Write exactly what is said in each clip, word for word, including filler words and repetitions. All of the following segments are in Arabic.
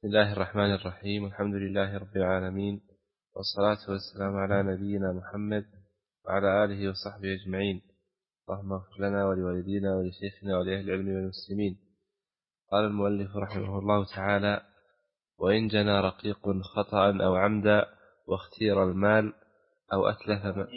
بسم الله الرحمن الرحيم. الحمد لله رب العالمين، والصلاة والسلام على نبينا محمد وعلى آله وصحبه أجمعين. اللهم اغفر لنا ولوالدينا ولشيخنا ولأهل العلم والمسلمين. قال المؤلف رحمه الله تعالى: وإن جنى رقيق خطأ أو عمدا واختير المال أو أتلف ما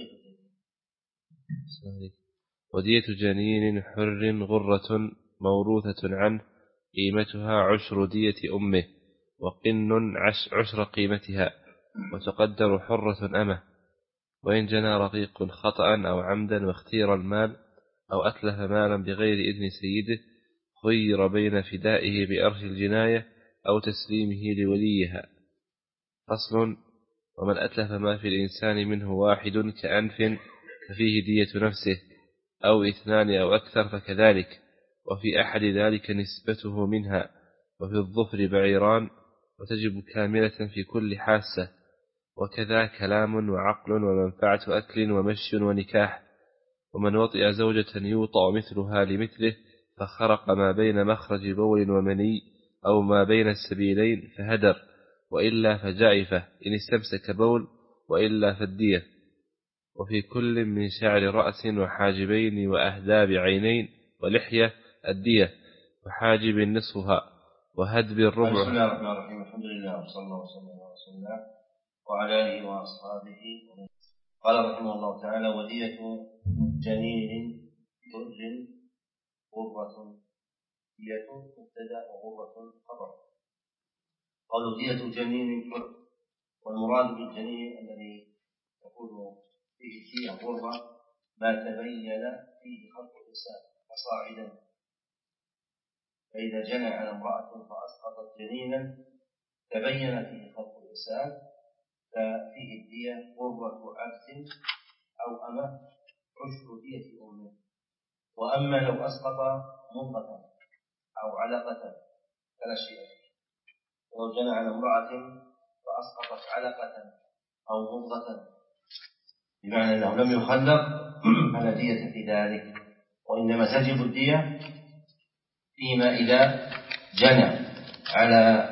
ودية جنين حر غرة موروثة عنه قيمتها عشر دية أمه، وقن عشر قيمتها، وتقدر حرة أمه. وإن جنى رقيق خطأ أو عمدا واختير المال أو أتلف مالا بغير إذن سيده، خير بين فدائه بأرش الجناية أو تسليمه لوليها. فصل: ومن أتلف ما في الإنسان منه واحد كأنف ففيه دية نفسه، أو اثنان أو أكثر فكذلك، وفي أحد ذلك نسبته منها، وفي الظفر بعيران، وتجب كاملة في كل حاسة، وكذا كلام وعقل ومنفعة أكل ومشي ونكاح. ومن وطئ زوجة يوطأ مثلها لمثله فخرق ما بين مخرج بول ومني أو ما بين السبيلين فهدر، وإلا فجائفة إن استمسك بول، وإلا فالدية. وفي كل من شعر رأس وحاجبين وأهداب عينين ولحية الدية، وحاجب نصفها، وهدب الربع. بسم الله الرحمن الرحيم. الحمد لله وصلى الله وسلم على رسول الله وعلى آله وأصحابه. قال رحمه الله تعالى: ودية جنين حر غرة. دية مبتدأ وغرة خبر. قالوا دية جنين حر، والمراد بالجنين الذي تكون فيه فيه غرة ما تبين فيه خلق الإنسان فصاعدا. فإذا جنى على امرأة فأسقطت جنينا تبين فيه خلق الإنسان ففيه الدية غرة عبد أو أمة عشر دية أمه. وأما لو أسقط مضغة أو علقة فلا شيء فيه. ولو جنى على امرأة فأسقطت علقة أو مضغة بمعنى أنه لم يخلق فلا دية في ذلك، وإنما تجب الدية فيما إذا جنى على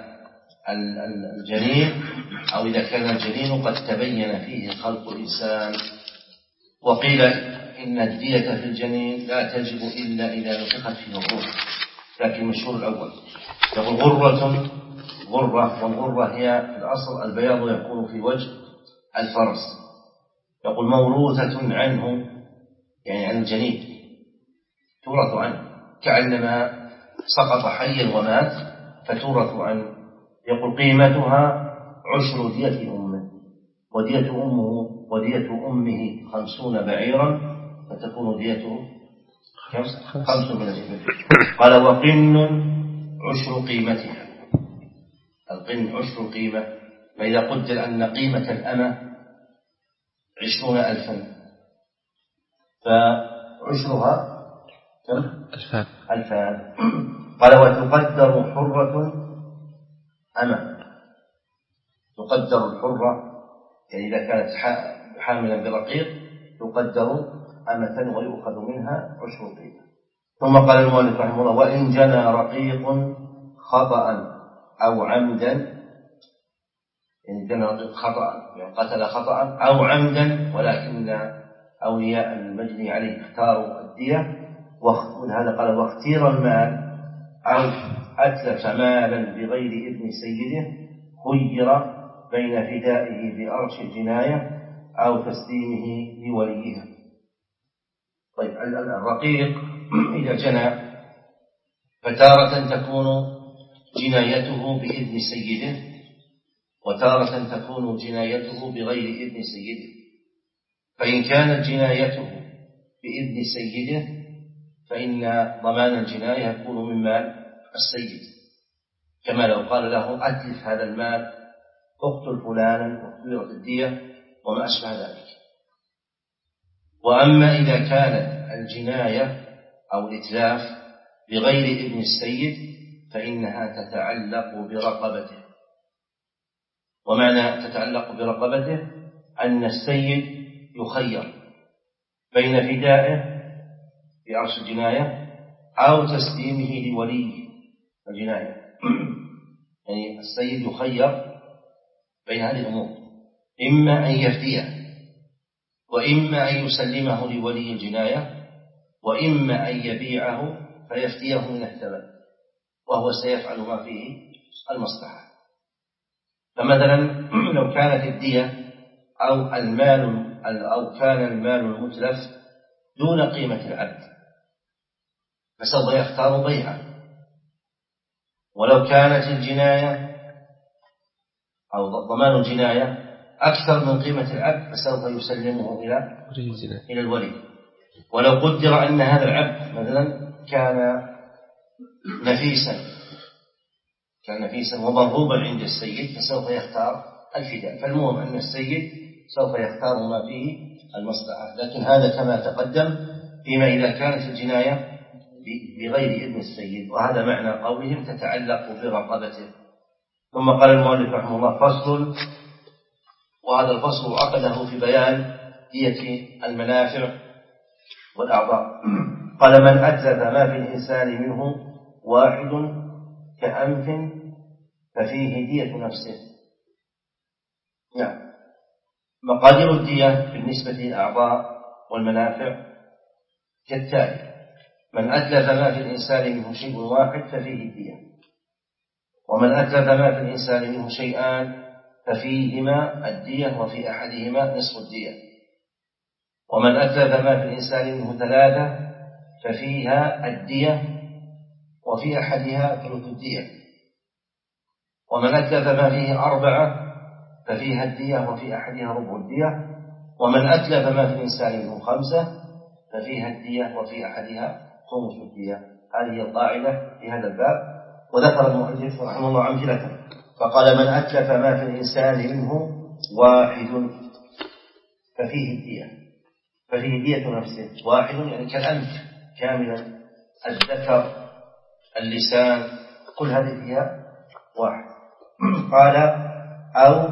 الجنين أو إذا كان الجنين قد تبين فيه خلق الإنسان. وقيل إن الدية في الجنين لا تجب إلا إذا نفخت فيه الروح، لكن مشهور الأول. يقول غرة غرة، والغرة هي في الأصل البياض يكون في وجه الفرس. يقول موروثة عنه، يعني عن الجنين تورث عنه، كأنما سقط حيا ومات فتورث عنه. يقول قيمتها عشر دية أمه، ودية أمه ودية أمه خمسون بعيرا، فتكون ديته خمس من الإبل. قال وقن عشر قيمتها. القن عشر قيمة، فإذا قدر أن قيمة الأمة عشرون ألفا فعشرها كم؟ ألفان. ألفان. قال وتقدر حرة أمة. تقدر الحرة، يعني إذا كانت حاملا برقيق تقدر أمة ويؤخذ منها عشر قيمة. ثم قال المؤلف رحمه الله: وإن جنى رقيق خطأ أو عمدا، إن جنى رقيق خطأ يعني قتل خطأ أو عمدا، ولكن أولياء المجني عليه اختاروا الدية، وهذا قال واختير المال أو أتلف مالا بغير إذن سيده، خير بين فدائه بأرش الجناية أو تسليمه لوليها. طيب الرقيق إذا جنى فتارة تكون جنايته بإذن سيده، وتارة تكون جنايته بغير إذن سيده. فإن كانت جنايته بإذن سيده فإن ضمان الجناية يكون من مال السيد، كما لو قال له أتلف هذا المال، اقتل فلانا واختيرت الدية وما أشبه ذلك. وأما إذا كانت الجناية أو الإتلاف بغير إذن السيد فإنها تتعلق برقبته. ومعنى تتعلق برقبته أن السيد يخير بين فدائه بأرش الجناية أو تسليمه لوليه الجناية. يعني السيد يخير بين هذه الأمور، إما أن يفديه، وإما أن يسلمه لولي الجناية، وإما أن يبيعه فيفديه من الثمن، وهو سيفعل ما فيه المصلحة. فمثلا لو كانت الدية أو المال أو كان المال المتلف دون قيمة العبد فسوف يختار بيعه، ولو كانت الجناية أو ضمان الجناية أكثر من قيمة العبد فسوف يسلمه إلى إلى الولي. ولو قدر أن هذا العبد مثلا كان نفيسا كان نفيسا ومرغوبا عند السيد فسوف يختار الفداء. فالمهم أن السيد سوف يختار ما فيه المصلحة، لكن هذا كما تقدم فيما إذا كانت الجناية بغير إذن السيد، وهذا معنى قولهم تتعلق برقبته. ثم قال المؤلف رحمه الله: فصل. وهذا الفصل عقده في بيان دية المنافع والأعضاء. قال: من أتلف ما في الإنسان منه واحد كأنف ففيه دية نفسه. نعم. مقادير الدية بالنسبة للأعضاء والمنافع كالتالي: من أتلف ما في الإنسان منه شيء واحد ففيه الدية، ومن أتلف ما في الإنسان منه شيئان ففيهما الدية وفي أحدهما نصف الدية، ومن أتلف ما في الإنسان منه ثلاثة ففيها الدية وفي أحدها ثلث الدية، ومن أتلف ما فيه أربعة ففيها الدية وفي أحدها ربع الدية، ومن أتلف ما في الإنسان منه خمسة ففيها الدية وفي أحدها خمس الدية. هذه القاعدة في هذا الباب. وذكر المؤلف رحمه الله أمثلة، فقال: من أتلف ما في الإنسان منه واحد ففيه الدية ففيه دية نفسه. واحد يعني كالأنف كاملا، الذكر، اللسان، كل هذه فيها واحد. قال: أو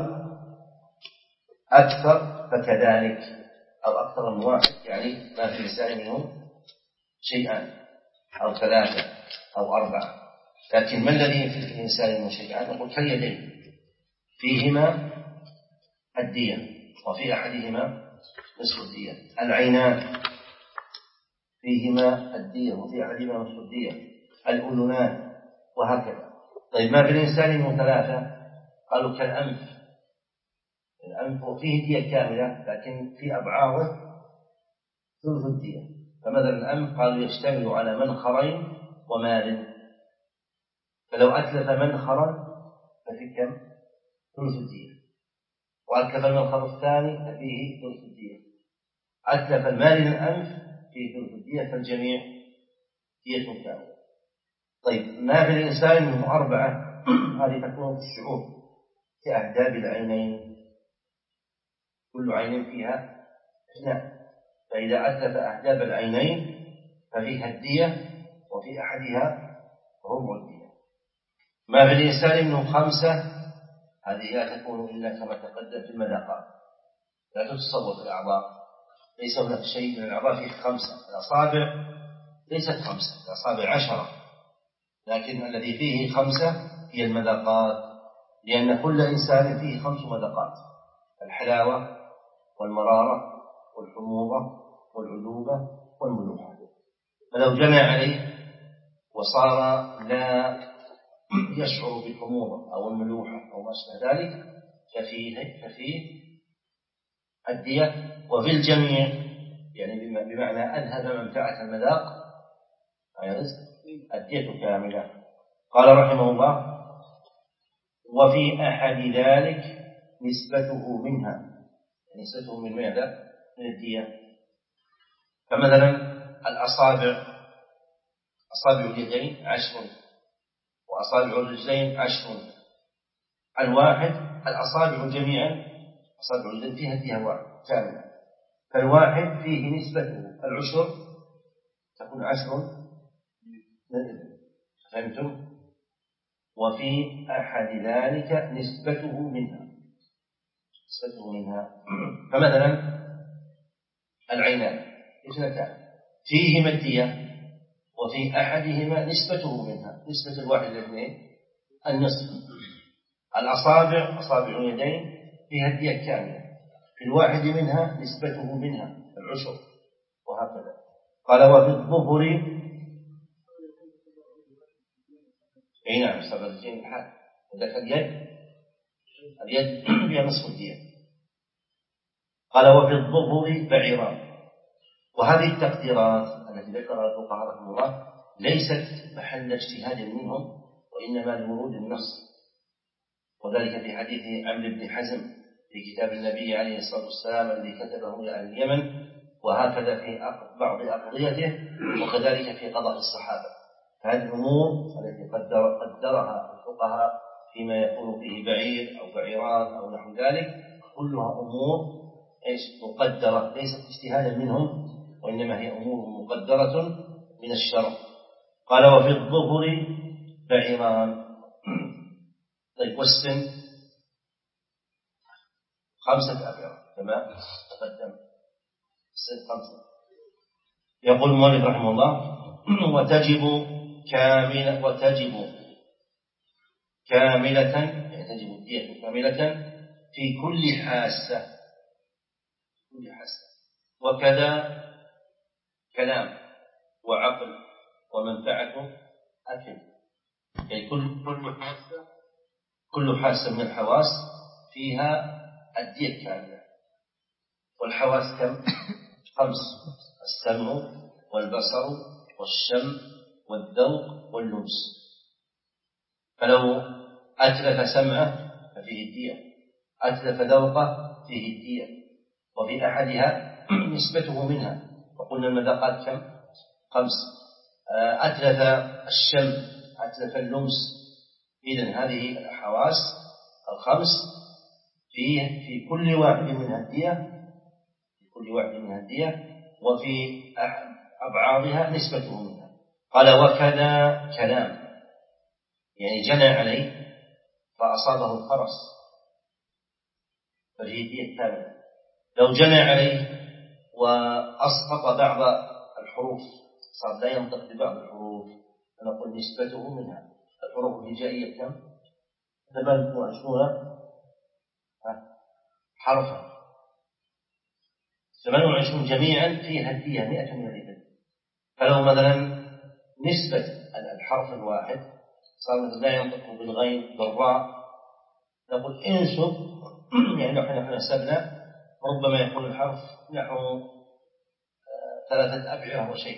أكثر فكذلك، أو أكثر من واحد يعني ما في الإنسان منه شيئان أو ثلاثة أو أربعة. لكن ما الذي في الإنسان منه شيئان؟ نقول كاليدين فيهما الدية وفي أحدهما نصف الدية. العينان فيهما الدية وفي أحدهما نصف الدية. الأذنان وهكذا. طيب ما في الإنسان منه ثلاثة؟ قالوا كالأنف. الأنف فيه دية كاملة لكن في أبعاضه ثلث الدية. فمثلا الأنف قالوا يشتمل على منخرين ومال، فلو أتلف منخرا ففي كم؟ ثلث الدية. وأتلف المنخر الثاني ففيه ثلث الدية. أتلف المال من الأنف فيه ثلث الدية، فالجميع دية كاملة. طيب ما في الإنسان منه أربعة، هذه تكون في الشعور كأهداب العينين، كل عين فيها اثنان، فإذا أتلف أهداب العينين ففيها الدية وفي أحدها ربع الدية. ما في الإنسان منه خمسة، هذه لا تكون إلا كما تقدم في المذاقات، لا تتصور في الأعضاء، ليس هناك شيء من الأعضاء فيه خمسة. الأصابع ليست خمسة، الأصابع عشرة، لكن الذي فيه خمسة هي المذاقات، لأن كل إنسان فيه خمس مذاقات: الحلاوة والمرارة والحموضة والعذوبة والملوحة. فلو جنى عليه وصار لا يشعر بالحموضة أو الملوحة أو ما أشبه ذلك ففيه, ففيه الدية. وفي الجميع يعني بمعنى أنهز منفعة المذاق الدية كاملة. قال رحمه الله: وفي أحد ذلك نسبته منها، نسبته من ماذا؟ من الدية. فمثلا الأصابع، أصابع اليدين عشر، وأصابع الرجلين عشر. الواحد الأصابع جميعا، أصابع اليدين فيها الدية واحد كاملة، فالواحد فيه نسبته العشر تكون عشر. فهمتم؟ وفي أحد ذلك نسبته منها نسبته منها فمثلا العينان اثنتان فيهما الدية وفي أحدهما نسبته منها. نسبة الواحد الاثنين النصف، الأصابع أصابع اليدين فيها الدية كاملة، في الواحد منها نسبته منها العشر وهكذا. قال وفي الظهر أي نعم سبعتين الحال، وذلك اليد اليد فيها نصف الدية. قال وفي الظهر بعيران. وهذه التقديرات التي ذكرها الفقهاء رحمه الله ليست محل اجتهاد منهم، وإنما لورود النص، وذلك في حديث عمرو بن حزم في كتاب النبي عليه الصلاة والسلام الذي كتبه لأهل اليمن، وهكذا في بعض أقضيته، وكذلك في قضاء الصحابة. فهذه الأمور التي قدر قدرها الفقهاء فيما يكون فيه بعير أو بعيران أو نحو ذلك كلها أمور إيش مقدرة، ليست اجتهادا منهم، وإنما هي أمور مقدرة من الشرع. قال وفي الظهر بعيران. طيب والسن خمسة أبعرة كما تقدم، السن خمسة. يقول المؤلف رحمه الله وتجب كاملة وتجب كاملة يعني تجب الدية كاملة في كل حاسة كل حاسة وكذا كلام وعقل ومنفعة أكل، يعني كل كل حاسة كل حاسة من الحواس فيها الدية كاملة. والحواس كم؟ خمس: السمع والبصر والشم والذوق واللمس. فلو أتلف سمعه ففيه الدية، أتلف ذوقه فيه الدية، وفي أحدها نسبته منها، وقلنا المذاقات كم؟ خمس. أتلف الشم، أتلف اللمس. إذن هذه الحواس الخمس في في كل واحد منها الدية، في كل واحد منها الدية، وفي أبعاضها نسبته منها. قال وكذا كلام، يعني جنى عليه فأصابه الخرس ففيه دية كاملة. لو جنى عليه وأسقط بعض الحروف صار لا ينطق ببعض الحروف، فنقول نسبته منها. الحروف الهجائية كم؟ ثمانية وعشرون حرفا، ثمانية وعشرون جميعا فيها الدية مئة من الإبل. فلو مثلا نسبة الحرف الواحد صار لا ينطق بالغين بالراء، نقول انسب، يعني نحن نحن حسبنا ربما يكون الحرف نحو ثلاثة أبعرة وشيء،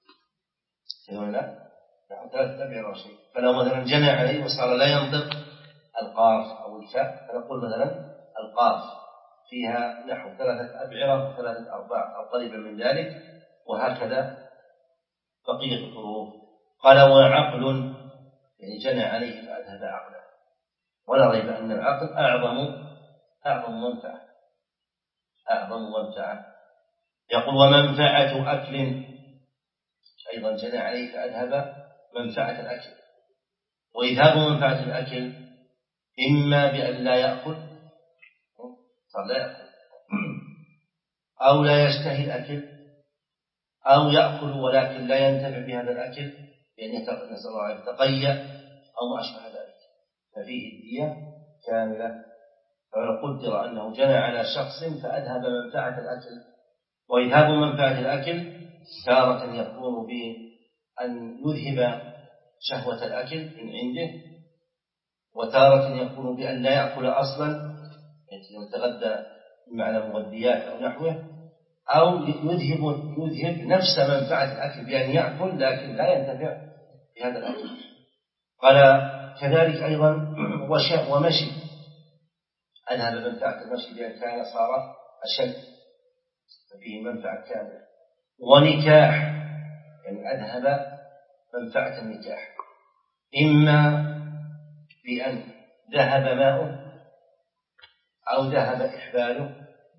لا نحو ثلاثة أبعرة وشيء. فلو مثلا جنى عليه وصار لا ينطق القاف أو الفاء، فنقول مثلا القاف فيها نحو ثلاثة أبعرة وثلاثة أرباع أو قريبا من ذلك، وهكذا بقية الحروف. قال وعقل، يعني جنى عليه فأذهب عقله. ولا ريب أن العقل أعظم أعظم منفعة أعظم منفعة. يقول ومنفعة أكل، أيضا جنى عليه فأذهب منفعة الأكل. وإذهاب منفعة الأكل إما بأن لا يأكل، صار لا يأكل، أو لا يشتهي الأكل، أو يأكل ولكن لا ينتفع بهذا الأكل لأن نسأل الله يتقيأ أو ما أشبه ذلك، ففيه الدية كاملة. فلو قدر أنه جنى على شخص فأذهب منفعة الأكل. وإذهاب منفعة الأكل تارة يكون بأن يذهب شهوة الأكل من عنده، وتارة يكون بأن لا يأكل أصلا، يعني يتغذى بمعنى مغذيات أو نحوه، أو يذهب يذهب نفس منفعة الأكل بأن يأكل لكن لا ينتفع بهذا الأكل. قال كذلك أيضا ومشي، أذهب منفعة المشي بأن كان صار أشد ففيه منفعة كاملة. ونكاح، يعني أذهب منفعة النكاح، إما بأن ذهب ماؤه أو ذهب إحباله،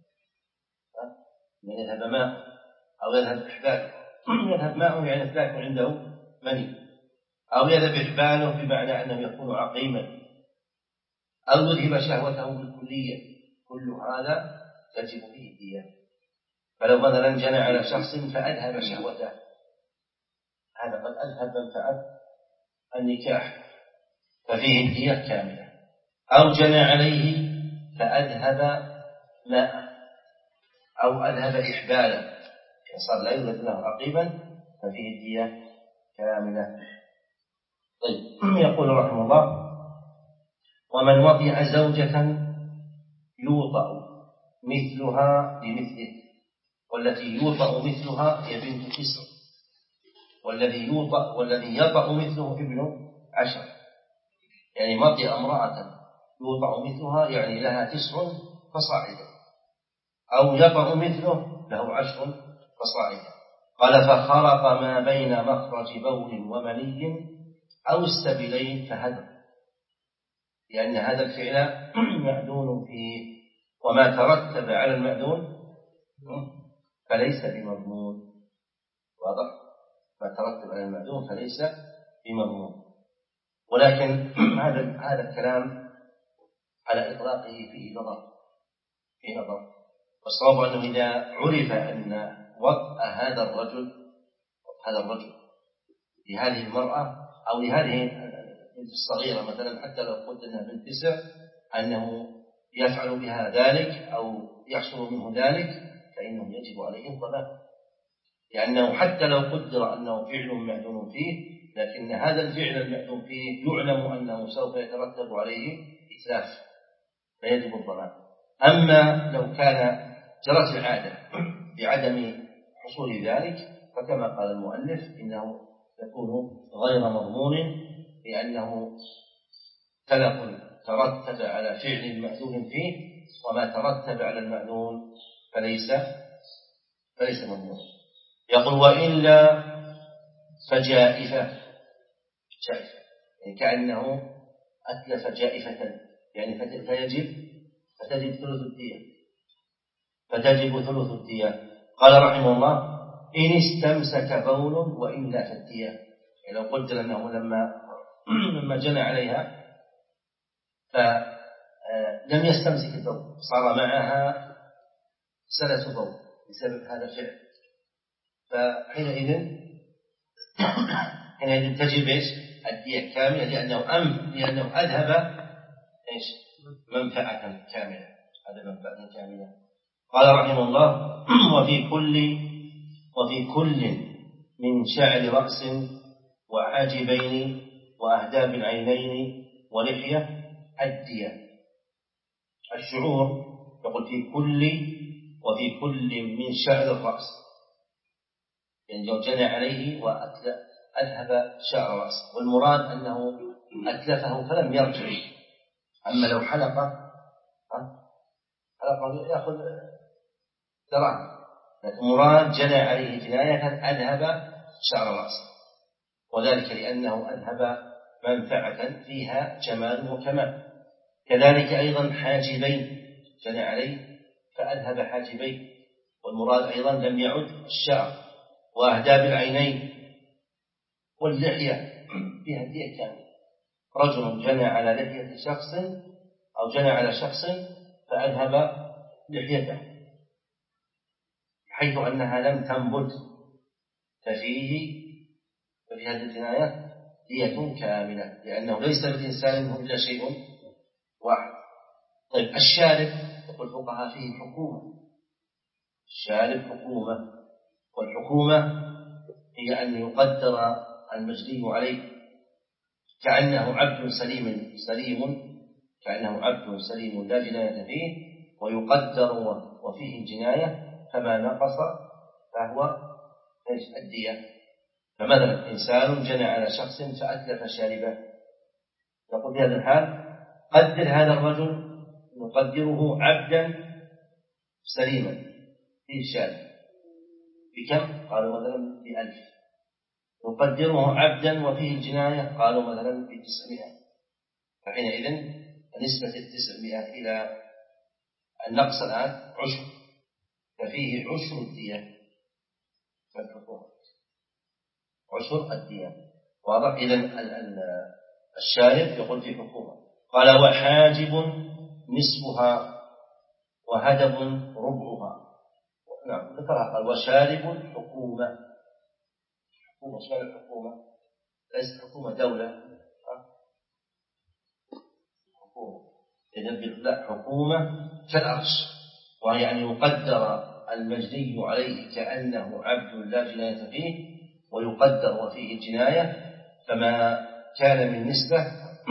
يعني يذهب ماء أو يذهب إحباله. يذهب ماءه يعني لا يكون عنده مني، أو يذهب إحباله بمعنى أنه يكون عقيما، أو يذهب شهوته بالكلية. كل هذا تجب فيه الدية. فلو مثلا جنى على شخص فأذهب شهوته، هذا قد أذهب منفعة النكاح ففيه الدية كاملة. أو جنى عليه فأذهب ماء أو أذهب إحبالا صار لا يوجد له عقيبا ففيه الدية كاملة. طيب يقول رحمه الله: ومن وطئ زوجة يوطأ مثلها بمثله، والتي يوطأ مثلها هي بنت تسع، والذي يوطأ والذي يطأ مثله ابن عشر، يعني وطئ امرأة يوطأ مثلها يعني لها تسع فصاعدا، أو يطأ مثله له عشر فصاعدا. قال: فخرق ما بين مخرج بول ومني أو السبيلين فهدر، لأن هذا الفعل مأذون فيه، وما ترتب على المأذون فليس بمضمون. واضح؟ ما ترتب على المأذون فليس بمضمون. ولكن هذا هذا الكلام على إطلاقه فيه نظر فيه نظر والصواب أنه إذا عرف أن وطأ هذا الرجل هذا الرجل لهذه المرأة أو لهذه البنت الصغيرة مثلا، حتى لو قلت أنها بنت تسع، أنه يفعل بها ذلك أو يحصل منه ذلك، فإنه يجب عليه الضمان، لأنه حتى لو قدر أنه فعل مأذون فيه، لكن هذا الفعل المأذون فيه يعلم أنه سوف يترتب عليه إتلاف فيجب الضمان. أما لو كان جرت العادة بعدم حصول ذلك فكما قال المؤلف إنه يكون غير مضمون، لأنه تلف ترتب على فعل مأذون فيه، وما ترتب على المأذون فليس فليس مضمون. يقول: وإلا فجائفة جائفة يعني كأنه أتلف جائفة، يعني فيجب فتجب ثلث الدية فتجب ثلث الدية. قال رحمه الله: إن استمسك بول وإلا فالدية، يعني لو قلت أنه لما لما جنى عليها فلم يستمسك البول، صار معها سلس بول بسبب هذا الفعل، فحينئذ حينئذ تجب ايش؟ الدية كاملة، لأنه أم لأنه أذهب ايش؟ منفعة كاملة، هذا منفعة كاملة. قال رحمه الله: وفي كل وفي كل من شعر رأس وحاجبين وأهداب العينين ولحية الدية. الشعور يقول في كل وفي كل من شعر الرأس، يعني لو جنى عليه وأذهب شعر رأسه، والمراد أنه أتلفه فلم يرجع. أما لو حلق حلق يأخذ دراهم، لكن مراد جنى عليه جناية أذهب شعر رأسه، وذلك لأنه أذهب منفعة فيها جمال وكمال. كذلك أيضا حاجبين، جنى عليه فأذهب حاجبين، والمراد أيضا لم يعد الشعر. وأهداب العينين واللحية فيها دية كاملة. رجل جنى على لحية شخص أو جنى على شخص فأذهب لحيته حيث أنها لم تنبت، ففيه ففي هذه الجناية دية كاملة، لأنه ليس للإنسان منه إلا شيء واحد. طيب الشارب، يقول الفقهاء فيه حكومة. الشارب حكومة، والحكومة هي أن يقدر المجني عليه كأنه عبد سليم سليم كأنه عبد سليم لا جناية فيه، ويقدر وفيه الجناية، فما نقص فهو الدية. فمثلا إنسان جنى على شخص فأتلف شاربه، يقول في هذا الحال قدر هذا الرجل، نقدره عبدا سليما فيه الشارب بكم؟ قالوا مثلا بألف. نقدره عبدا وفيه الجناية، قالوا مثلا بتسعمائة. فحينئذ نسبة التسعمائة إلى النقص الآن عشر، ففيه عشر الدية فالحكومة عشر الدية. واضح؟ إذن الشارب يقول في حكومة. قال: وحاجب نصفها وهدب ربعها. نعم ذكرها، قال: وشارب حكومة. حكومة شارب حكومة، ليست حكومة دولة، حكومة. يدبر لا حكومة كالعرش، وهي أن يقدر المجني عليه كأنه عبد لا جناية فيه، ويقدر وفيه الجناية، فما كان من نسبة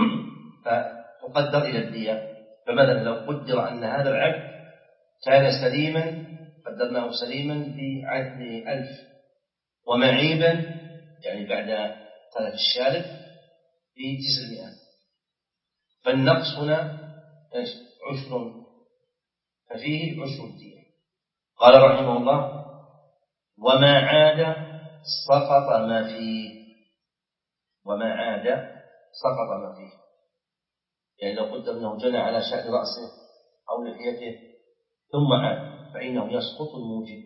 فتقدر إلى الدية. فمثلا لو قدر أن هذا العبد كان سليما، قدرناه سليما بعدل ألف، ومعيبا يعني بعد تلف الشارب بتسعمائة، فالنقص هنا عشر، ففيه عشر الدية. قال رحمه الله: وما عاد سقط ما فيه. وما عاد سقط ما فيه، يعني لو قلت أنه جنى على شعر رأسه أو لحيته ثم عاد فإنه يسقط الموجب،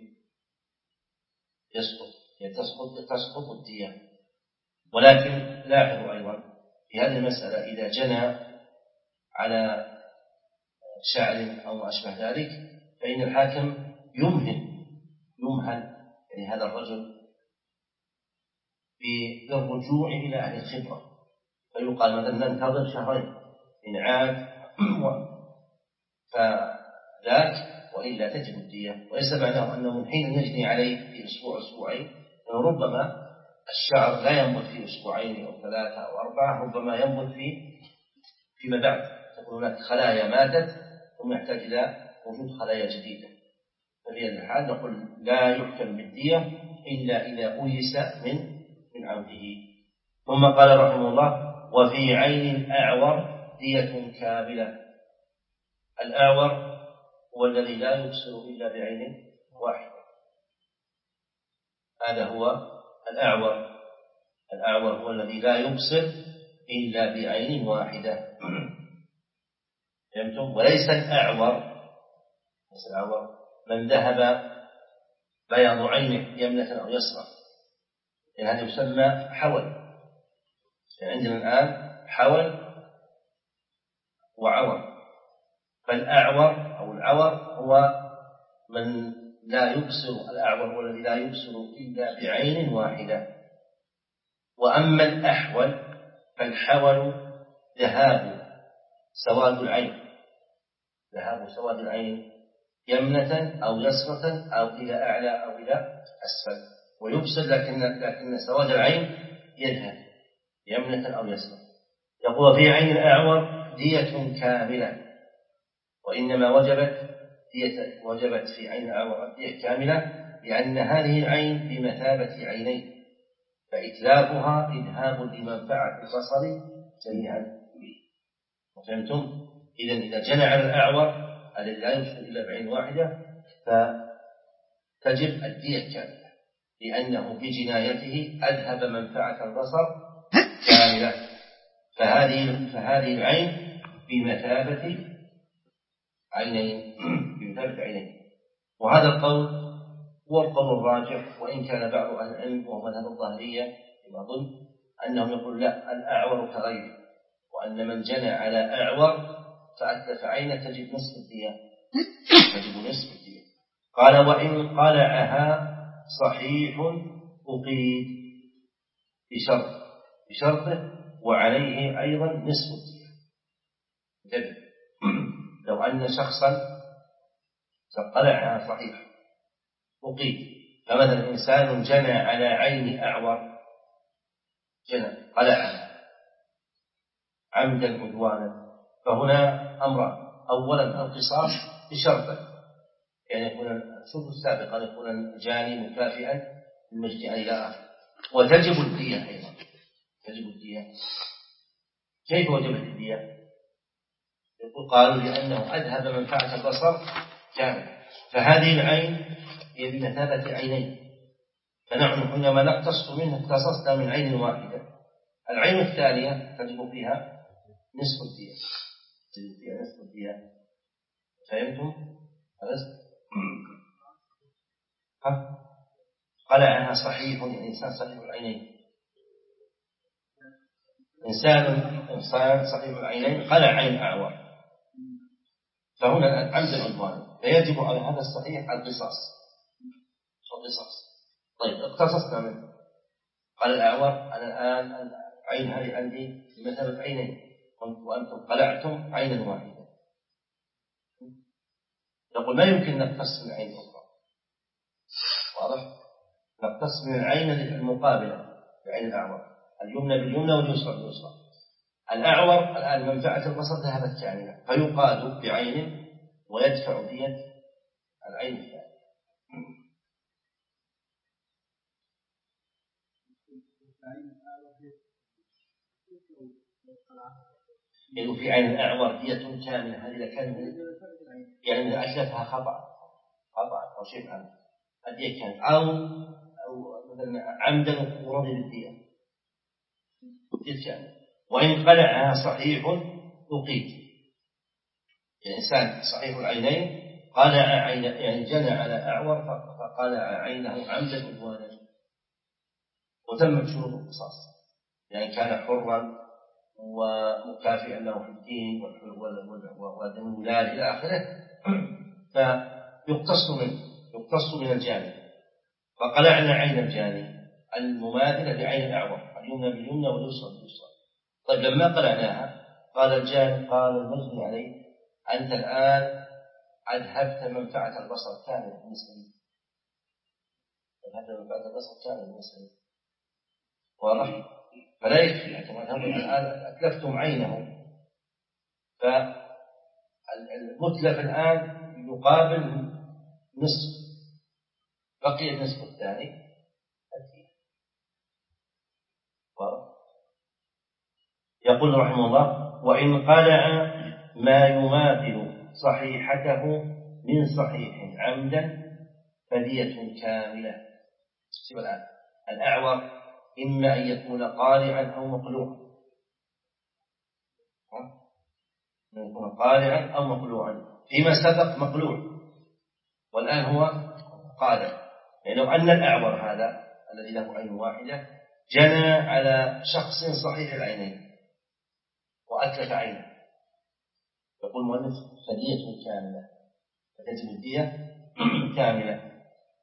يسقط يعني تسقط تسقط الدية. ولكن لاحظوا أيضا في هذه المسألة إذا جنى على شعر أو ما أشبه ذلك فإن الحاكم يمهل يمهل يعني هذا الرجل بالرجوع إلى أهل الخبرة، فيقال مثلا ننتظر شهرين إن عاد فذاك وإلا تجب الدية. وليس معناه أنه من حين يجني عليه في أسبوع أسبوعين، ربما الشعر لا ينبت في أسبوعين أو ثلاثة أو أربعة، ربما ينبت في فيما بعد تكون هناك خلايا ماتت ثم يحتاج إلى وجود خلايا جديدة. ففي هذا الحال نقول لا يحكم بالدية إلا إذا أيس من من عوده. ثم قال رحمه الله: وفي عين الأعور دية كاملة. الأعور هو الذي لا يبصر إلا بعين واحدة، هذا هو الأعور. الأعور هو الذي لا يبصر إلا بعين واحدة، فهمتم؟ وليس الأعور ليس الأعور من ذهب بياض عينه يمنة أو يسرى، يعني هذا يسمى حول. يعني عندنا الآن حول وعور، فالأعور أو العور هو من لا يبصر، الأعور هو الذي لا يبصر إلا بعين واحدة. وأما الأحول فالحول ذهاب سواد العين، ذهاب سواد العين يمنة أو يسرة أو إلى أعلى أو إلى أسفل، ويبصر لكن لكن سواد العين يذهب يمنة أو يسرة. يقول: في عين الأعور دية كاملة. وإنما وجبت دية وجبت في عين الأعور دية كاملة لأن هذه العين بمثابة عينين، فإتلافها إذهاب لمنفعة البصر جميعا. وفهمتم؟ إذن إذا جنى على الأعور الذي لا يبصر إلا بعين واحدة فتجب الدية كاملة، لأنه بجنايته أذهب منفعة البصر كاملة، فهذه فهذه العين بمثابة عينين بمثابة عينين. وهذا القول هو القول الراجح، وإن كان بعض أهل العلم وهو مذهب الظاهرية كما أظن أنهم يقول لا، الأعور كغيره، وأن من جنى على أعور فأتلف عينه تجب نصف الدية، تجب نصف الدية. قال: وإن قلعها صحيح أقيد بشرط بشرطه وعليه أيضا نصف الدية. لو أن شخصا قلعها صحيح أقيد، فمثلا إنسان جنى على عين أعور، جنى قلعها عمدا عدوانا، فهنا أمران: أولا القصاص بشرط يعني يكون الشروط السابقة أن يكون الجاني مكافئا للمجني إلى آخره، وتجب الدية أيضا، تجب الدية. كيف وجبت الدية؟ يقول: قالوا لأنه أذهب منفعة البصر كامل، فهذه العين هي بمثابة عينين، فنحن حينما نقتص منه اقتصصنا من عين واحدة. العين الثانية تجب فيها نصف الدية، تجب فيها نصف الدية. فهمتم؟ خلاص؟ ها؟ قلعها صحيح، يعني إنسان صحيح العينين، إنسان إنسان صحيح العينين قلع عين أعور، فهنا عمد العدوان، فيجب على هذا الصحيح القصاص. القصاص. طيب اقتصصنا منه، قال الأعور: أنا الآن عين هذه عندي بمثابة عينين، وأنتم قلعتم عينا واحدة، نقول ما يمكن نقتص من عين أخرى، واضح؟ نقتص من العين المقابلة بعين الأعور، اليمنى باليمنى واليسرى باليسرى. الأعور الآن منفعة البصر ذهبت كاملة، فيقاد بعين ويدفع دية العين الثانية. يعني في عين الأعور دية كاملة، هذه لكان يعني أتلفها خطأ خطأ أو شيء عنه الدية كاملة، أو أو مثلا عمدا ورضي بالدية دية كاملة. وإن قلعها صحيح أقيد، يعني إنسان صحيح العينين قلع عين، يعني جنى على أعور فقلع عينه عمدا عدوانا وتمت شروط القصاص، يعني كان حرا ومكافئا له في الدين ودم الولاد إلى آخره، فيقتص منه يقتص من الجاني. فقلعنا عين الجاني المماثلة لعين الأعور، اليمنى باليمنى واليسرى باليسرى. طيب لما قلعناها قال الجاني، قال المجني عليه أنت الآن أذهبت منفعة البصر كاملة بالنسبة لي، أذهبت منفعة البصر كاملة بالنسبة لي، واضح؟ فلا يكفي أنتم الآن أتلفتم عينه، فالمتلف الآن يقابل نصف، بقي النصف الثاني يقول رحمه الله وإن قلع ما يماثل صحيحته من صحيح عمدا فدية كاملة. شوف الآن الأعور إما أن يكون قالعا أو مقلوعا، يكون قالعا أو مقلوعا، فيما سبق مقلوع والآن هو قالع. يعني لو أن الأعور هذا الذي له عين واحدة جنى على شخص صحيح العينين وأتلف عينه، يقول المؤلف فدية كاملة، فتجب الدية كاملة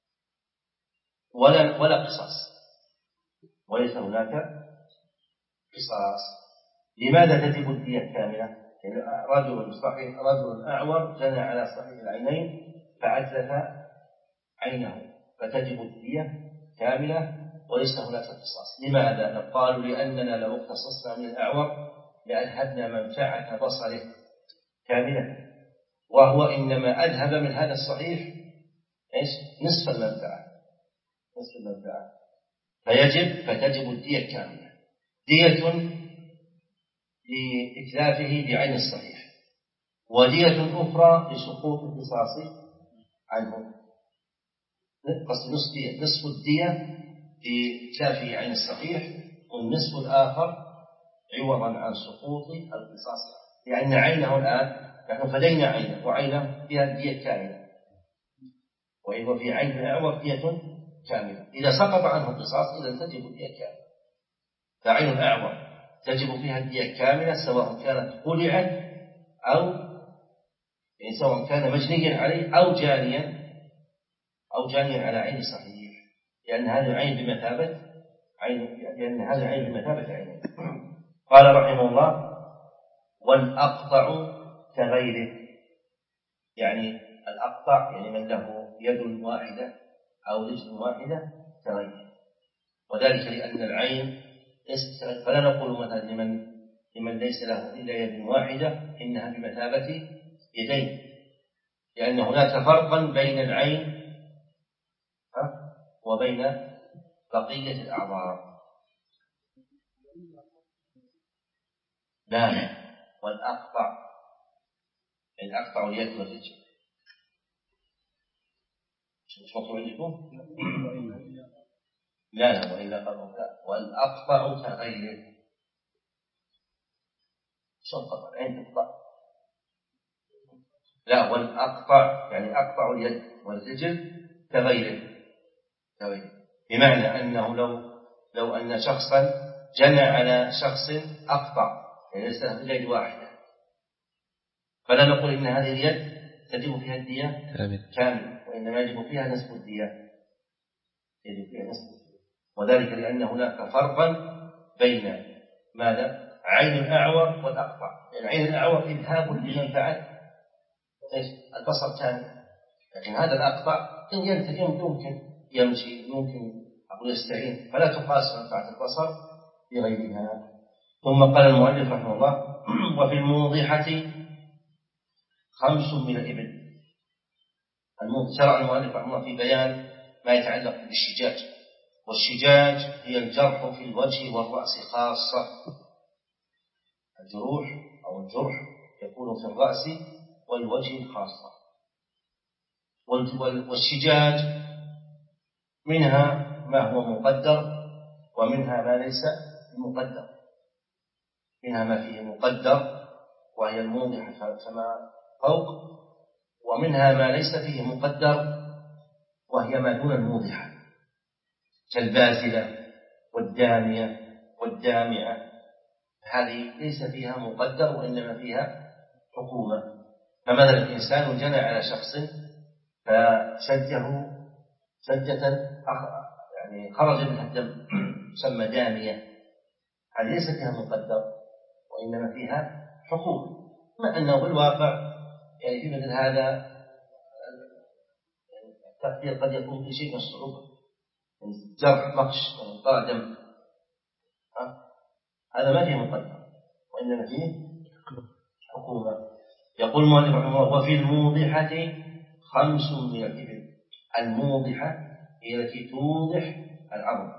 ولا ولا قصاص، وليس هناك قصاص. لماذا تجب الدية كاملة؟ يعني رجل صحيح رجل أعور جنى على صحيح العينين فأتلف عينه، فتجب الدية كاملة وليس هناك قصاص. لماذا؟ لو قالوا لأننا لو اقتصصنا من الأعور لأذهبنا منفعة بصره كاملة، وهو إنما أذهب من هذا الصحيح إيش؟ نصف المنفعة، نصف المنفعة، فيجب فتجب الدية كاملة، دية لإتلافه بعين الصحيح، ودية أخرى لسقوط القصاص عنه، قصد نصف دية، نصف الدية لإتلافه عين الصحيح، والنصف الآخر عوضا عن سقوط القصاص، لأن عينه الآن نحن فدينا عينه وعينه فيها دية كاملة، وإذا في عين الأعور دية كاملة، إذا سقط عنه القصاص إذا تجب الدية كاملة. فعين الأعور تجب فيها الدية كاملة سواء كانت قلعت أو يعني سواء كان مجنيا عليه أو جانيا أو جانيا على عين صحيح، لأن هذا العين بمثابة عين، لأن هذا العين بمثابة عين. قال رحمه الله والأقطع كغيره، يعني الأقطع يعني من له يد واحدة أو رجل واحدة كغيره، وذلك لأن العين فلا نقول مثلا لمن لمن ليس له إلا يد واحدة إنها بمثابة يدين، لأن هناك فرقا بين العين وبين بقية الأعضاء. لا لا والأقطع الأقطع اليد والرجل مش مطلوب عندكم؟ لا لا وإلا قالوا لا والأقطع كغيره. شو القطع؟ عين تقطع؟ لا والأقطع يعني أقطع اليد والرجل كغيره، كغيره بمعنى أنه لو لو أن شخصا جنى على شخص أقطع يعني ليس له يد واحدة، فلا نقول إن هذه اليد تجب فيها الدية كاملة، وإنما يجب فيها نصف الدية، يجب فيها نصف الدية، وذلك لأن هناك فرقا بين ماذا؟ عين الأعور والأقطع. يعني عين الأعور إذهاب لمنفعة البصر كامل، لكن هذا الأقطع يمكن يمشي، يمكن أقول يستعين، فلا تقاس منفعة البصر بغيرها. ثم قال المؤلف رحمه الله: وفي الموضحة خمس من الإبل. شرع المؤلف رحمه الله في بيان ما يتعلق بالشجاج، والشجاج هي الجرح في الوجه والرأس خاصة. الجروح أو الجرح يكون في الرأس والوجه خاصة. والشجاج منها ما هو مقدر ومنها ما ليس مقدر. منها ما فيه مقدر وهي الموضحة فما فوق، ومنها ما ليس فيه مقدر وهي ما دون الموضحة كالبازلة والدامية والدامعة. هذه ليس فيها مقدر وإنما فيها حكومة. فمثلا الإنسان جنى على شخص فشجه شجة يعني خرج منها الدم تسمى دامية، هذه ليس فيها مقدر وإنما فيها حكومة. ما أنه بالواقع يعني في مثل هذا التقدير قد يكون في شيء من الصعوبة، جرح مقش طلع دم، هذا ما فيه مقدر وإنما فيه حكومة. يقول المؤلف رحمه الله: وفي الموضحة خمس من الإبل. الموضحة هي التي توضح العظم،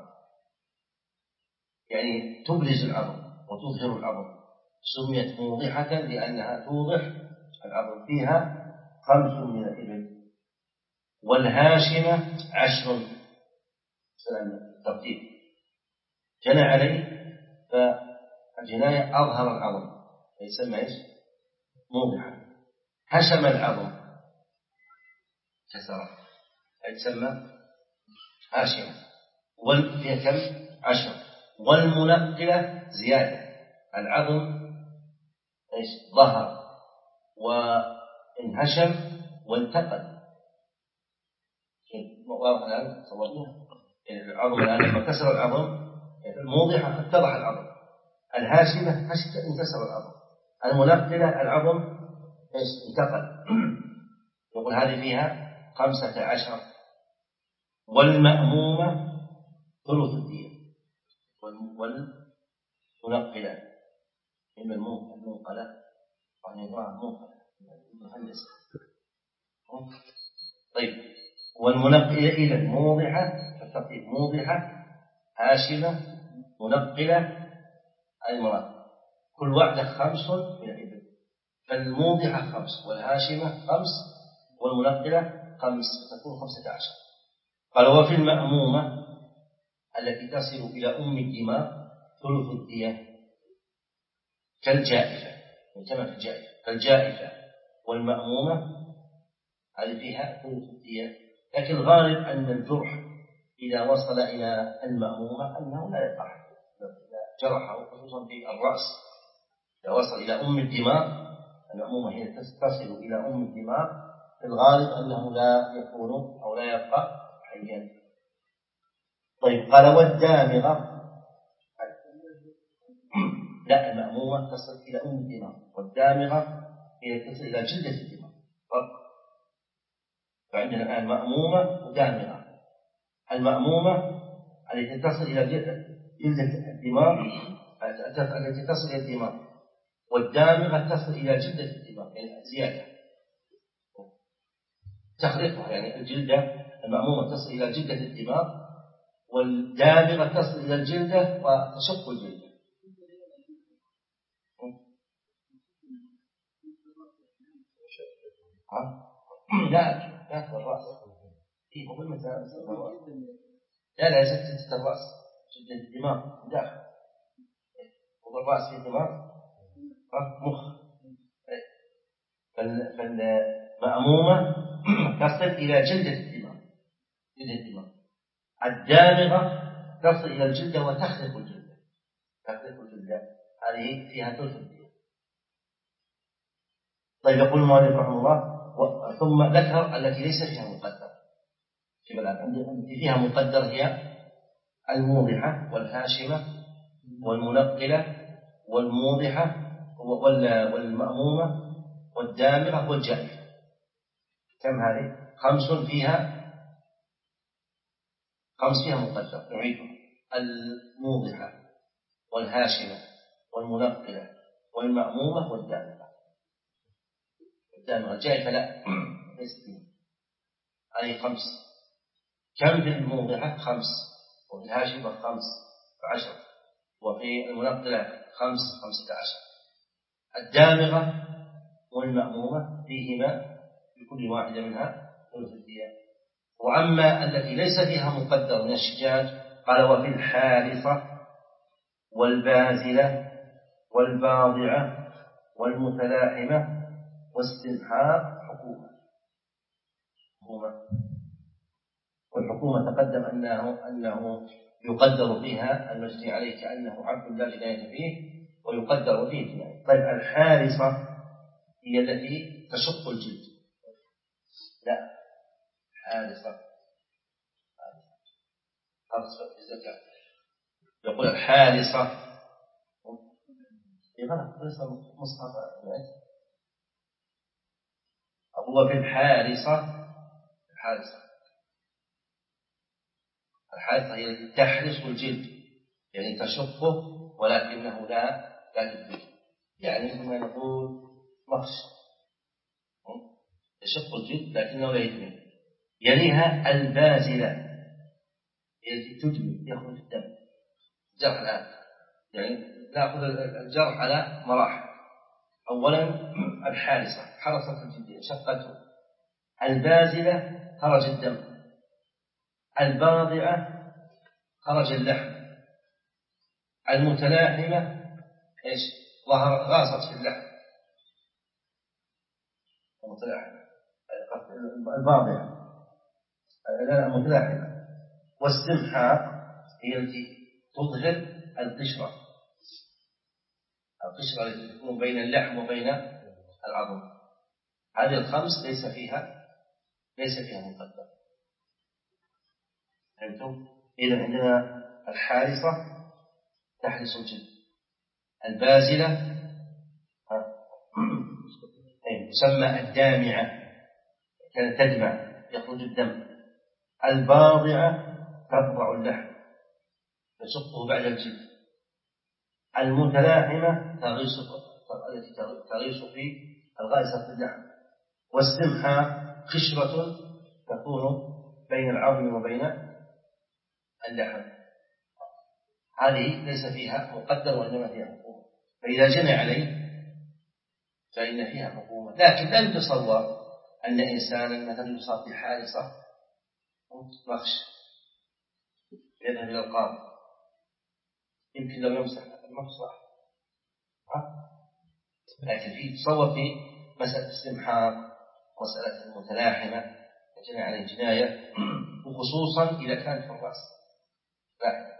يعني تبرز العظم وتظهر العظم، سميت موضحة لأنها توضح العظم. فيها خمس من الإبل. والهاشمة عشر. سلام الترتيب جنى عليه فالجناية أظهر العظم فيسمى إيش؟ موضحة. هشم العظم كسره فيسمى هاشمة. وفيها كم؟ عشر. والمنقلة زيادة، العظم إيش؟ ظهر وانهشم وانتقل. واضح الآن صورنا يعني العظم الآن لما كسر العظم يعني الموضحة اتضح العظم، الهاشمة انكسر العظم، المنقلة العظم إيش؟ انتقل. يقول هذه فيها خمسة عشر. والمأمومة ثلث الدية. والمنقلة إما المنقلة يعني منقلة مهندسة. طيب والمنقلة إلى موضحة فالترتيب موضحة هاشمة منقلة المرأة، كل واحدة خمس من الإبل. فالموضحة خمس والهاشمة خمس والمنقلة خمس تكون خمسة عشر. قال: وفي المأمومة التي تصل إلى أم الدماء ثلث الدية كالجائفة، كما في الجائفة كالجائفة. والمأمومة هذه فيها ثلث الدية، لكن الغالب أن الجرح إذا وصل إلى المأمومة أنه لا يقع، إذا جرحه خصوصا في الرأس إذا وصل إلى أم الدماء، المأمومة هي تصل إلى أم الدماء، في الغالب أنه لا يكون أو لا يبقى حيا. طيب قال: والدامغة لا، المأمومة تصل إلى أم الدماء، والدامغة هي تصل إلى جلدة الدماء. فعندنا الآن مأمومة ودامغة. المأمومة التي تصل إلى جلدة الدماغ التي تصل إلى الدماغ، والدامغة تصل إلى جلدة الدماغ يعني زيادة تخرقها، يعني الجلدة المأمومة تصل إلى جلدة الدماغ، والدامغة تصل إلى الجلدة وتشق الجلدة. لا لا في الرأس في مهم مثلا الرأس لا لا يزيد الرأس جلدة الدماغ داخل والرأس في الدماغ مخ. فالمأمومة تصل إلى جلدة الدماغ جلدة الدماغ. الدامغة تصل إلى الجلدة وتخرق الجلدة تخرق الجلدة هذه فيها ثلث الدية. طيب يقول المؤلف رحمه الله: ثم ذكر التي ليس فيها مقدر. التي فيها مقدر هي الموضحة والهاشمة والمنقلة والموضحة والمأمومة والدامغة والجائفة. كم هذه؟ خمس فيها خمس فيها مقدر نعيدها: الموضحة والهاشمة والمنقلة والمأمومة والدامغة. الدامغة الجائفة لا ليست فيها، هذه خمس. كم في الموضحة؟ خمس، وفي الهاشمة خمس عشر، وفي المنقلة خمس خمسة عشر. الدامغة والمأمومة فيهما بكل واحدة منها ثلث الدية. وأما التي ليس فيها مقدر من الشجاج قال: وفي الحارصة والبازلة والباضعة والمتلاحمة واستنحاق حكومة. حكومة والحكومة تقدم أنه, أنه يقدر فيها المجني عليه كأنه عبد لا جناية فيه، ويقدر فيه جناية. طيب الحارصة هي التي تشق الجلد. لا، حارصة حارصة في الزكاة. يقول الحارصة غلط، ليس مصحف هو في الحارصة. الحارصة الحارصة هي التي تحرس الجلد، يعني تشقه ولكنه لا لا يدرك، يعني كما نقول مخش يشق الجلد لكنه لا يدرك. يليها البازلة هي التي تدمي يخرج الدم. جرح الآن يعني نأخذ الجرح على مراحل. أولا الحارسة حرصت الجلد شقته، البازلة خرج الدم، الباضعة خرج اللحم، المتلاحمة إيش؟ ظهر غاصت في اللحم. المتلاحمة الباضعة لا المتلاحمة. واستنحاق هي التي تظهر القشرة، القشرة التي تكون بين اللحم وبين العظم. هذه الخمس ليس فيها ليس فيها مقدر. فهمتم؟ إذا عندنا الحارسة تحرس الجلد، البازلة تسمى الدامعة كانت تدمع يخرج الدم، الباضعة تقطع اللحم تشقه بعد الجلد، المتلاحمة تغيص التي تغيص في الغائصة في اللحم، والسمحة قشرة تكون بين العظم وبين اللحم. هذه ليس فيها مقدر وإنما فيها حكومة، فإذا جنى عليه فإن فيها حكومة. لكن لا يتصور أن إنسانا مثلا يصاب بحادثة مخش يذهب إلى القاضي، يمكن لو يمسح المفصح، لكن في تصور في مسألة الاستمحار، مسألة المتلاحمة يجنى عليه جناية، وخصوصا إذا كانت في الرأس، لا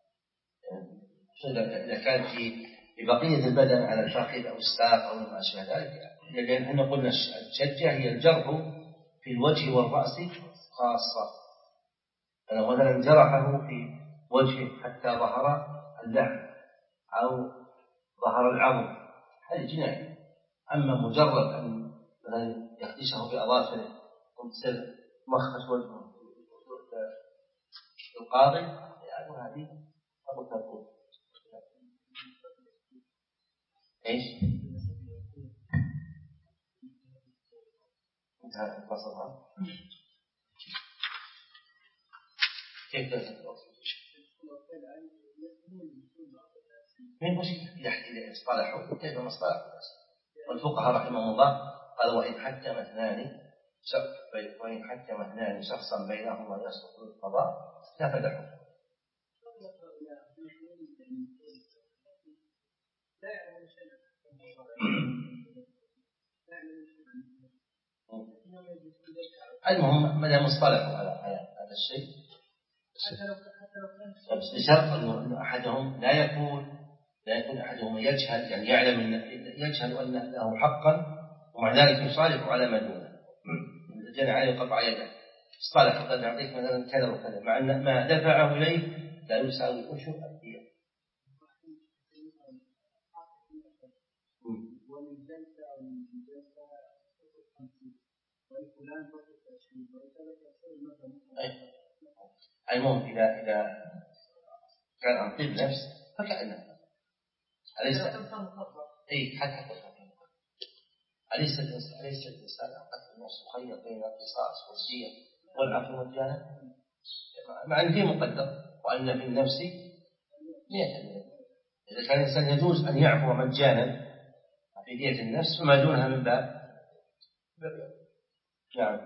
إذا كانت في بقية البدن على الفخذ أو الساق أو ما أشبه ذلك، لأن احنا قلنا الشجة هي الجرح في الوجه والرأس خاصة. فلو مثلا جرحه في وجهه حتى ظهر اللحم أو ظهر العظم هذه جناية. أما مجرد أن مثلا يخدشه بأظافره وتصير مخش وجهه القاضي يعني هذه أبو تقول إيش؟ انتهى الفصل. كيف تفصل؟ من مشكلة إذا اصطلحوا كيف ما اصطلحوا؟ والفقهاء رحمهم الله قال: وإن حكم اثنان وإن حكم اثنان شخصا بينهما يسقط القضاء نفذ حكمه. المهم ما دام اصطلحوا على هذا الشيء بشرط أن أحدهم لا يكون لا يكون أحدهم يجهل، يعني يعلم أن يجهل أن له حقا ومع ذلك يصالح على ما دونه. جنى عليه قطع يده، اصطلح قد أعطيك مثلا كذا وكذا، مع أن ما دفعه إليه لا يساوي أشهر الدية. المهم إذا إذا كان عن طيب نفس فكأنه أليس أي حتى حتى أليس أليس الإنسان قتل النفس مخير بين القصاص والدية والعفو والديانة مع أن فيه مقدر وأن في النفس مئة. إذا كان الإنسان يجوز أن يعفو مجانا في دية النفس فما دونها من باب. نعم.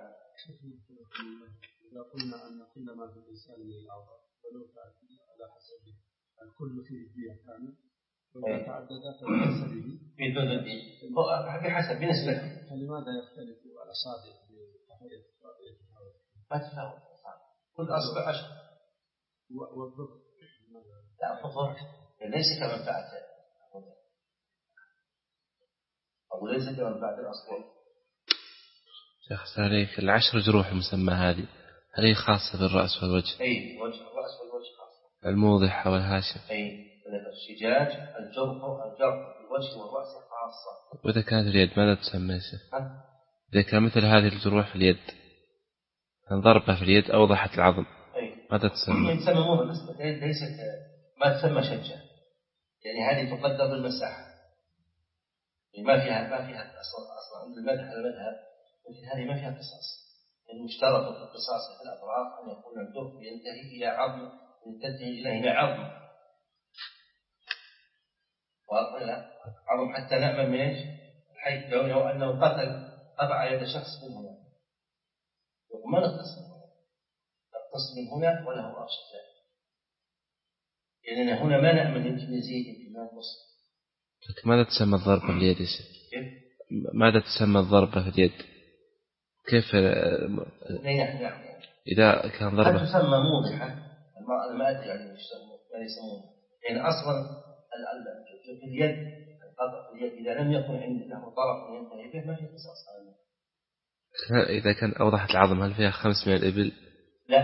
إذا قلنا أن كل ما في الإنسان من الأعضاء ولو تعدد على حسبه الكل فيه الدية كامل وإذا تعددت على حسبه في ضد بحسب بنسبة. فلماذا يختلف الأصابع بتحوية الأصابع؟ ما تفاوت كل أصبع عشر والضبط لا الضبط ليس كمنفعة أو ليس كمنفعة الأصبع. شيخ عليك العشر جروح المسمى هذه هل هي خاصة بالرأس والوجه؟ أي وجه الرأس والوجه خاصة. الموضح والهاشم. أي الشجاج الجرح الجرح في الوجه والرأس خاصة. وإذا كانت اليد ماذا تسمى يا شيخ؟ إذا كان مثل هذه الجروح في اليد ضربة في اليد أوضحت العظم ماذا تسمى؟ تسمى موضح بس ليست ما تسمى شجة يعني هذه تقدر بالمساحة يعني ما فيها ما فيها أصلا أصلا عند المذهب المذهب مثل هذه ما فيها قصاص يعني مشترط في القصاص في الأطراف أن يكون الجرح ينتهي إلى عظم ينتهي إلى عظم وأقول عظم حتى نأمن من إيش حيث لو أنه قتل قطع يد شخص من هنا وما نقتص نقتص من هنا ولا هو أرشد ذلك لأننا هنا ما نأمن يمكن يزيد يمكن ما ينقص. ماذا تسمى الضربة في اليد؟ ماذا تسمى الضربة في اليد؟ كيف إذا كان ضربة هل تسمى موضحة؟ ما أدري يعني ما يسمونه يعني أصلا في اليد القطع في اليد إذا لم يكن عنده طرف ينتهي به ما في قصاص. إذا كان أوضحت العظم هل فيها خمس من الإبل؟ لا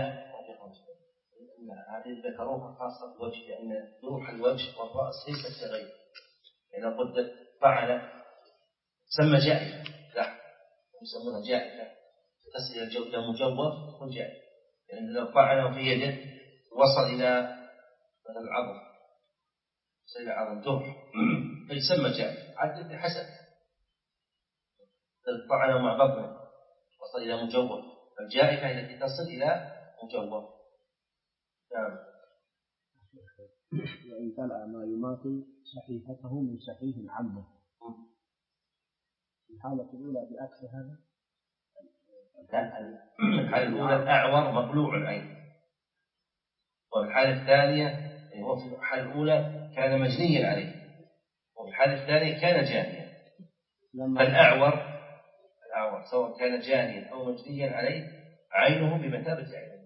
هذه ذكروها خاصة بالوجه لأن جروح الوجه والرأس ليست كغير إذا قد فعل تسمى جائفة لا يسمونها جائفة تصل إلى مجوف تكون جائفة لأن لو فعله في يده وصل إلى العظم وصل إلى عظم جرح فيسمى جائفة عدد بحسب فعله مع بطنه وصل إلى مجوف الجائفة التي تصل إلى مجوف. نعم. وإن طلع ما يماثل صحيفته من صحيح عمه الحالة الأولى بعكس هذا. الحالة الأولى الأعور مقلوع العين والحالة الثانية هو في الحالة الأولى كان مجنيا عليه وفي الحالة الثانية كان جانيا. الأعور الأعور سواء كان جانيا أو مجنيا عليه عينه بمثابة عينه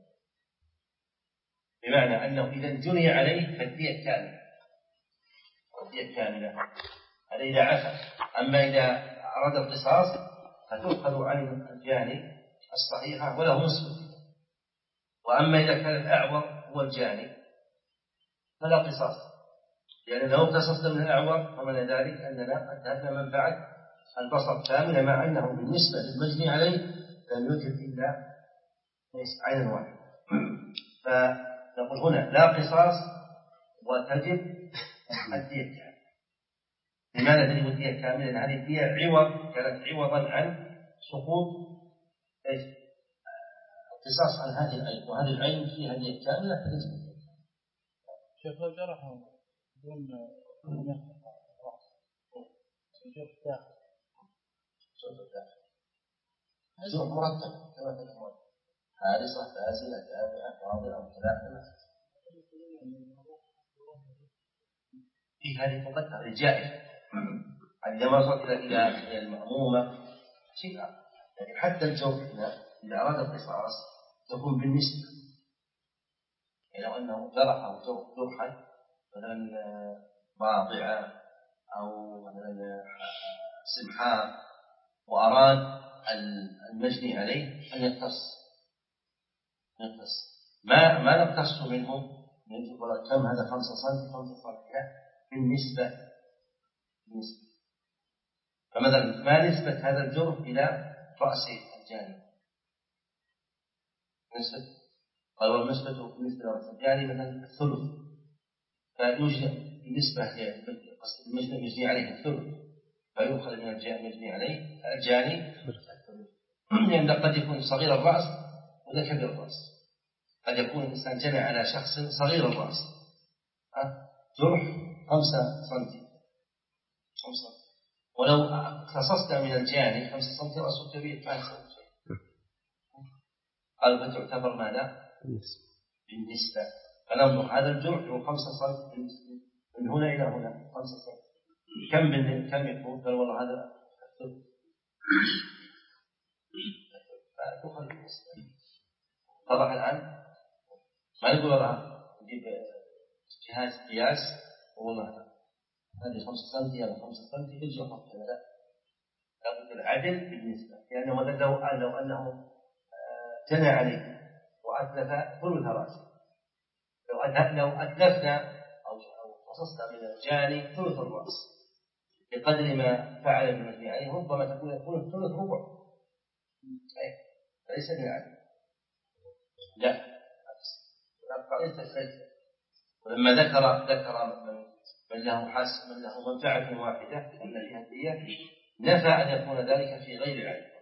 بمعنى أنه إذا جني عليه فالدية كاملة الدية كاملة هذا إذا عفى. أما إذا أراد القصاص فتؤخذ عن الجاني الصحيحة وله نصف. وأما إذا كان الأعور هو الجاني فلا قصاص لأن لو قصصنا من الأعور فمن ذلك أننا أنتهكنا منفعة البصر كاملة مع أنه بالنسبة للمجني عليه لم يوجد إلا عين واحد. فنقول هنا لا قصاص وتجب الدية كاملة. لماذا تجب الدية كاملة؟ لأن هذه الدية عوض كانت عوضا عن سقوط القصاص عن هذه العين وهذه العين فيها دية كاملة فتجب. شيخ لو جرحه دون رأس جرح داخل جرح مرتب كما تكون حارصة فاسدة تابعة واضعة متلاحمة في هذه تقدر الجائفة عندما وصلت إلى المأمومة شيء يعني حتى الجرح إذا أراد القصاص تكون بالنسبة يعني لو أنه جرحه جرحا مثلا باضعة أو مثلا سمحاء وأراد المجني عليه أن يقتص نقتص ما ما نقتص منه من كم هذا خمسة سنتي خمسة سنتي لا بالنسبة بالنسبة. فمثلا ما نسبة هذا الجرح إلى رأس الجاني نسبة قال والنسبة بالنسبة للرأس يعني مثلا الثلث، فيوجد بالنسبة قصد المجني عليه الثلث فيؤخذ من المجني عليه الجاني لأن قد يكون صغير الرأس ولا كبير الرأس. قد يكون الإنسان جنى على شخص صغير الرأس جرح خمسة سنتي خمسة، ولو اختصصت من الجاني خمسة سنتي رأسه كبير فهي سنتي. قال فتعتبر ماذا؟ بالنسبة. فننظر هذا الجرح هو خمسة سنتي من هنا إلى هنا خمسة سنتي، كم من كم يكون؟ قال والله هذا فتأخذ بالنسبة. طبعا الآن ما نقول والله نجيب جهاز قياس والله هذه خمسة سنتي هذا خمسة سنتي يجي وقت لا، لابد العدل بالنسبة، لأنه يعني لو لو أنه جنى عليه وأتلف ثلث رأسه، لو لو أتلفنا أو أو قصصنا من الجاني ثلث الرأس بقدر ما فعل بالمجني عليه ربما تكون يكون الثلث ربع، ليس بالعدل لا ليس السجن. ولما ذكر ذكر من له حس من له منفعة واحدة أن فيها الدية نفى أن يكون ذلك في غير العدل.